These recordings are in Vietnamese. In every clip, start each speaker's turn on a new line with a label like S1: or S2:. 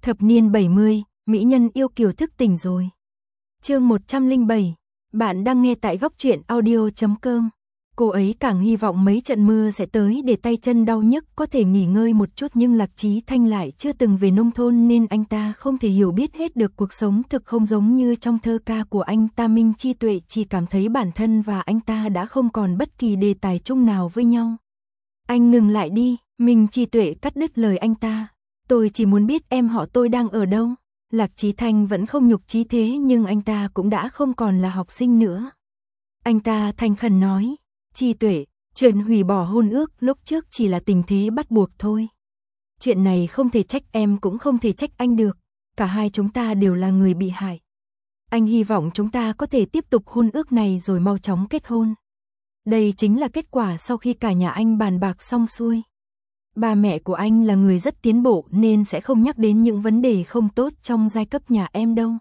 S1: Thập niên 70, mỹ nhân yêu kiều thức tỉnh rồi. Chương 107, bạn đang nghe tại góc truyện audio.com. Cô ấy càng hy vọng mấy trận mưa sẽ tới để tay chân đau nhức có thể nghỉ ngơi một chút, nhưng Lạc Chí Thanh lại chưa từng về nông thôn nên anh ta không thể hiểu biết hết được cuộc sống thực, không giống như trong thơ ca của anh ta. Minh Chi Tuệ chỉ cảm thấy bản thân và anh ta đã không còn bất kỳ đề tài chung nào với nhau. Anh ngừng lại đi, Minh Chi Tuệ cắt đứt lời anh ta. Tôi chỉ muốn biết em họ tôi đang ở đâu. Lạc Chí Thanh vẫn không nhục chí thế, nhưng anh ta cũng đã không còn là học sinh nữa. Anh ta thành khẩn nói, Chi Tuệ, chuyện hủy bỏ hôn ước lúc trước chỉ là tình thế bắt buộc thôi. Chuyện này không thể trách em cũng không thể trách anh được, cả hai chúng ta đều là người bị hại. Anh hy vọng chúng ta có thể tiếp tục hôn ước này rồi mau chóng kết hôn. Đây chính là kết quả sau khi cả nhà anh bàn bạc xong xuôi. Ba mẹ của anh là người rất tiến bộ nên sẽ không nhắc đến những vấn đề không tốt trong giai cấp nhà em đâu.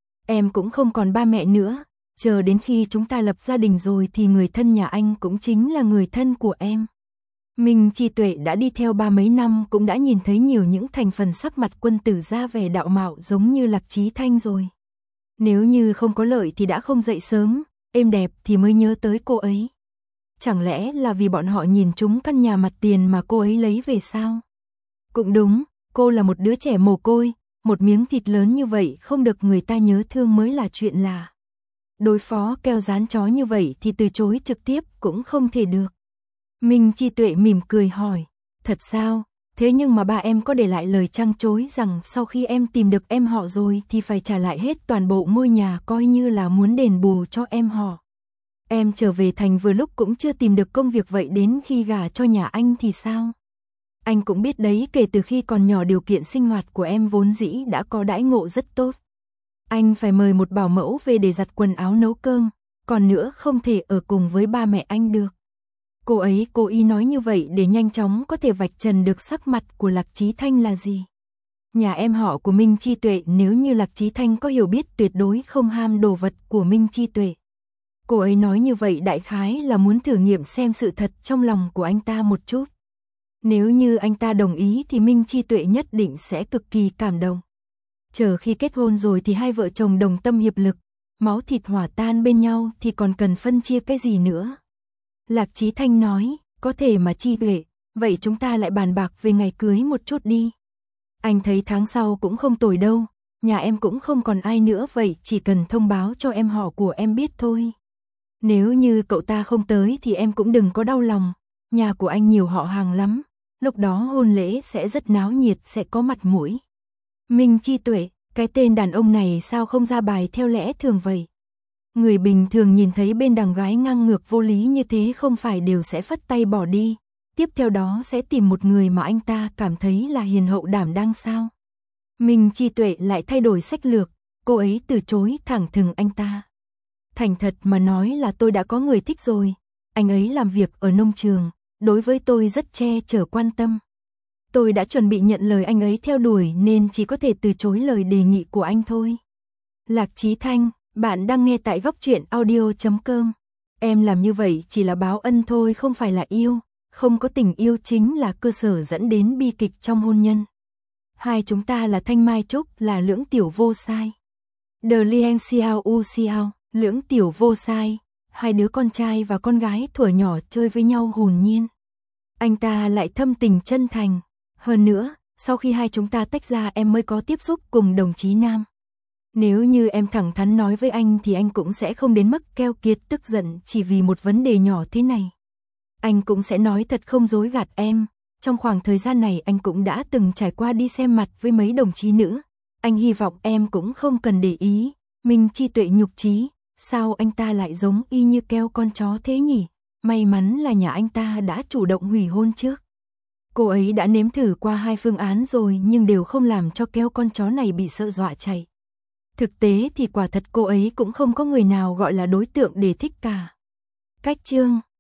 S1: Em cũng không còn ba mẹ nữa, chờ đến khi chúng ta lập gia đình rồi thì người thân nhà anh cũng chính là người thân của em. Minh Chi Tuệ đã đi theo ba mấy năm, cũng đã nhìn thấy nhiều những thành phần sắc mặt quân tử ra vẻ đạo mạo giống như Lạc Chí Thanh rồi. Nếu như không có lợi thì đã không dậy sớm, êm đẹp thì mới nhớ tới cô ấy. Chẳng lẽ là vì bọn họ nhìn trúng căn nhà mặt tiền mà cô ấy lấy về sao? Cũng đúng, cô là một đứa trẻ mồ côi, một miếng thịt lớn như vậy không được người ta nhớ thương mới là chuyện lạ. Đối phó keo dán chó như vậy thì từ chối trực tiếp cũng không thể được. Minh Chi Tuệ mỉm cười hỏi, thật sao? Thế nhưng mà ba em có để lại lời trăng trối rằng sau khi em tìm được em họ rồi thì phải trả lại hết toàn bộ ngôi nhà, coi như là muốn đền bù cho em họ. Em trở về thành vừa lúc cũng chưa tìm được công việc, vậy đến khi gả cho nhà anh thì sao? Anh cũng biết đấy, kể từ khi còn nhỏ điều kiện sinh hoạt của em vốn dĩ đã có đãi ngộ rất tốt. Anh phải mời một bảo mẫu về để giặt quần áo nấu cơm, còn nữa không thể ở cùng với ba mẹ anh được. Cô ấy cố ý nói như vậy để nhanh chóng có thể vạch trần được sắc mặt của Lạc Chí Thanh là gì. Nhà em họ của Minh Chi Tuệ, nếu như Lạc Chí Thanh có hiểu biết tuyệt đối không ham đồ vật của Minh Chi Tuệ. Cô ấy nói như vậy đại khái là muốn thử nghiệm xem sự thật trong lòng của anh ta một chút. Nếu như anh ta đồng ý thì Minh Chi Tuệ nhất định sẽ cực kỳ cảm động. Chờ khi kết hôn rồi thì hai vợ chồng đồng tâm hiệp lực, máu thịt hòa tan bên nhau thì còn cần phân chia cái gì nữa. Lạc Chí Thanh nói, có thể mà Chi Tuệ, vậy chúng ta lại bàn bạc về ngày cưới một chút đi. Anh thấy tháng sau cũng không tồi đâu, nhà em cũng không còn ai nữa, vậy chỉ cần thông báo cho em họ của em biết thôi. Nếu như cậu ta không tới thì em cũng đừng có đau lòng, nhà của anh nhiều họ hàng lắm, lúc đó hôn lễ sẽ rất náo nhiệt, sẽ có mặt mũi. Minh Chi Tuệ, cái tên đàn ông này sao không ra bài theo lẽ thường vậy? Người bình thường nhìn thấy bên đàn gái ngang ngược vô lý như thế không phải đều sẽ phất tay bỏ đi, tiếp theo đó sẽ tìm một người mà anh ta cảm thấy là hiền hậu đảm đang sao? Minh Chi Tuệ lại thay đổi sách lược, cô ấy từ chối thẳng thừng anh ta. Thành thật mà nói là tôi đã có người thích rồi, anh ấy làm việc ở nông trường, đối với tôi rất che chở quan tâm. Tôi đã chuẩn bị nhận lời anh ấy theo đuổi nên chỉ có thể từ chối lời đề nghị của anh thôi. Lạc Chí Thanh, bạn đang nghe tại góc truyện audio.com. Em làm như vậy chỉ là báo ân thôi, không phải là yêu, không có tình yêu chính là cơ sở dẫn đến bi kịch trong hôn nhân. Hai chúng ta là thanh mai trúc, là lưỡng tiểu vô sai. The Liang Xiao U Xiao, lưỡng tiểu vô sai, hai đứa con trai và con gái thuở nhỏ chơi với nhau hồn nhiên. Anh ta lại thâm tình chân thành. Hơn nữa, sau khi hai chúng ta tách ra em mới có tiếp xúc cùng đồng chí Nam. Nếu như em thẳng thắn nói với anh thì anh cũng sẽ không đến mức keo kiệt tức giận chỉ vì một vấn đề nhỏ thế này. Anh cũng sẽ nói thật không dối gạt em, trong khoảng thời gian này anh cũng đã từng trải qua đi xem mặt với mấy đồng chí nữ. Anh hy vọng em cũng không cần để ý. Minh Chi Tuệ nhục chí, sao anh ta lại giống y như keo con chó thế nhỉ? May mắn là nhà anh ta đã chủ động hủy hôn trước. Cô ấy đã nếm thử qua hai phương án rồi nhưng đều không làm cho keo con chó này bị sợ dọa chạy. Thực tế thì quả thật cô ấy cũng không có người nào gọi là đối tượng để thích cả. Cách chương